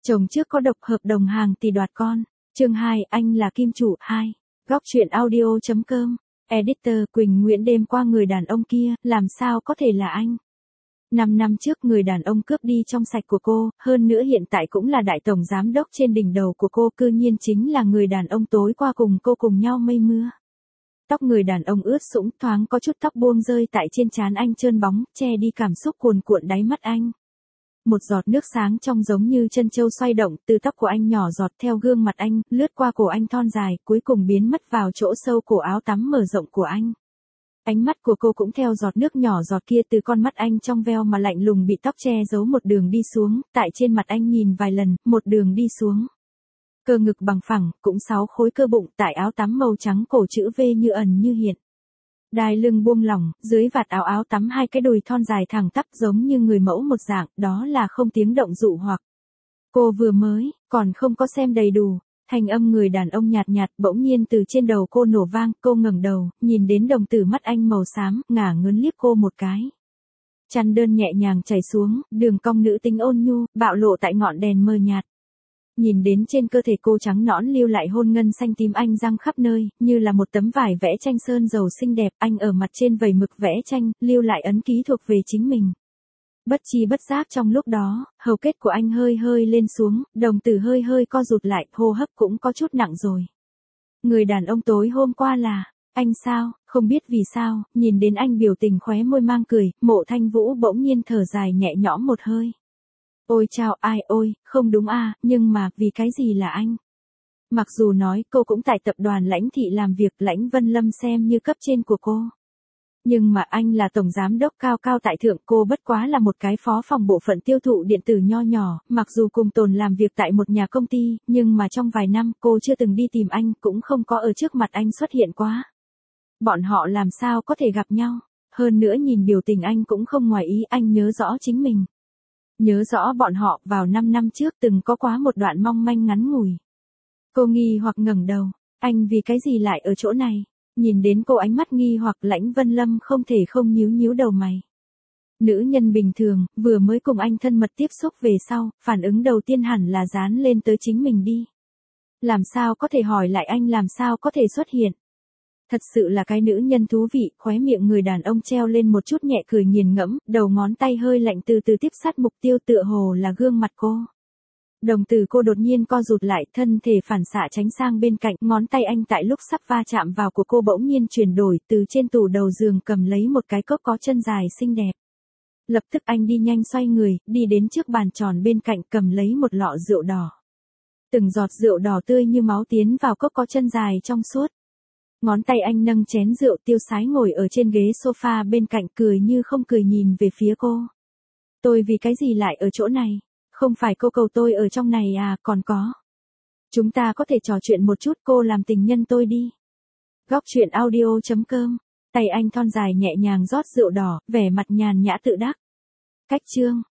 Chồng trước có độc hợp đồng hàng tỷ đoạt con. Chương 2, anh là kim chủ 2. Góc truyện audio.com. Editor Quỳnh Nguyễn đêm qua người đàn ông kia, làm sao có thể là anh? 5 năm trước người đàn ông cướp đi trong sạch của cô, hơn nữa hiện tại cũng là đại tổng giám đốc trên đỉnh đầu của cô, cư nhiên chính là người đàn ông tối qua cùng cô cùng nhau mây mưa. Tóc người đàn ông ướt sũng, thoáng có chút tóc buông rơi tại trên trán anh trơn bóng, che đi cảm xúc cuồn cuộn đáy mắt anh. Một giọt nước sáng trong giống như chân châu xoay động, từ tóc của anh nhỏ giọt theo gương mặt anh, lướt qua cổ anh thon dài, cuối cùng biến mất vào chỗ sâu cổ áo tắm mở rộng của anh. Ánh mắt của cô cũng theo giọt nước nhỏ giọt kia từ con mắt anh trong veo mà lạnh lùng bị tóc che giấu một đường đi xuống, tại trên mặt anh nhìn vài lần, một đường đi xuống. Cơ ngực bằng phẳng, cũng 6 khối cơ bụng, tại áo tắm màu trắng cổ chữ V như ẩn như hiện. Đai lưng buông lỏng, dưới vạt áo tắm hai cái đùi thon dài thẳng tắp giống như người mẫu một dạng, đó là không tiếng động dụ hoặc. Cô vừa mới, còn không có xem đầy đủ, thanh âm người đàn ông nhạt nhạt bỗng nhiên từ trên đầu cô nổ vang, cô ngẩng đầu, nhìn đến đồng tử mắt anh màu xám, ngả ngớn liếc cô một cái. Chăn đơn nhẹ nhàng chảy xuống, đường cong nữ tính ôn nhu, bạo lộ tại ngọn đèn mờ nhạt. Nhìn đến trên cơ thể cô trắng nõn lưu lại hôn ngân xanh tím anh răng khắp nơi, như là một tấm vải vẽ tranh sơn dầu xinh đẹp, anh ở mặt trên vẩy mực vẽ tranh, lưu lại ấn ký thuộc về chính mình. Bất chi bất giác trong lúc đó, hầu kết của anh hơi hơi lên xuống, đồng tử hơi hơi co rụt lại, hô hấp cũng có chút nặng rồi. Người đàn ông tối hôm qua là, anh sao, không biết vì sao, nhìn đến anh biểu tình khóe môi mang cười, Mộ Thanh Vũ bỗng nhiên thở dài nhẹ nhõm một hơi. Ôi chao ai ôi, không đúng à, nhưng mà, vì cái gì là anh? Mặc dù nói cô cũng tại tập đoàn Lãnh Thị làm việc, Lãnh Vân Lâm xem như cấp trên của cô. Nhưng mà anh là tổng giám đốc cao cao tại thượng, cô bất quá là một cái phó phòng bộ phận tiêu thụ điện tử nho nhỏ, mặc dù cùng tồn làm việc tại một nhà công ty, nhưng mà trong vài năm cô chưa từng đi tìm anh, cũng không có ở trước mặt anh xuất hiện quá. Bọn họ làm sao có thể gặp nhau? Hơn nữa nhìn biểu tình anh cũng không ngoài ý, anh nhớ rõ chính mình. Nhớ rõ bọn họ vào 5 năm trước từng có quá một đoạn mong manh ngắn ngủi. Cô nghi hoặc ngẩng đầu, anh vì cái gì lại ở chỗ này? Nhìn đến cô ánh mắt nghi hoặc Lãnh Vân Lâm không thể không nhíu nhíu đầu mày. Nữ nhân bình thường, vừa mới cùng anh thân mật tiếp xúc về sau, phản ứng đầu tiên hẳn là dán lên tới chính mình đi. Làm sao có thể hỏi lại anh làm sao có thể xuất hiện? Thật sự là cái nữ nhân thú vị, khóe miệng người đàn ông treo lên một chút nhẹ cười nghiền ngẫm, đầu ngón tay hơi lạnh từ từ tiếp sát mục tiêu tựa hồ là gương mặt cô. Đồng tử cô đột nhiên co rụt lại, thân thể phản xạ tránh sang bên cạnh, ngón tay anh tại lúc sắp va chạm vào của cô bỗng nhiên chuyển đổi, từ trên tủ đầu giường cầm lấy một cái cốc có chân dài xinh đẹp. Lập tức anh đi nhanh xoay người, đi đến trước bàn tròn bên cạnh cầm lấy một lọ rượu đỏ. Từng giọt rượu đỏ tươi như máu tiến vào cốc có chân dài trong suốt. Ngón tay anh nâng chén rượu tiêu sái ngồi ở trên ghế sofa bên cạnh cười như không cười nhìn về phía cô. Tôi vì cái gì lại ở chỗ này? Không phải cô cầu tôi ở trong này à, còn có. Chúng ta có thể trò chuyện một chút, cô làm tình nhân tôi đi. Góc truyện audio.com. Tay anh thon dài nhẹ nhàng rót rượu đỏ, vẻ mặt nhàn nhã tự đắc. Cách chương.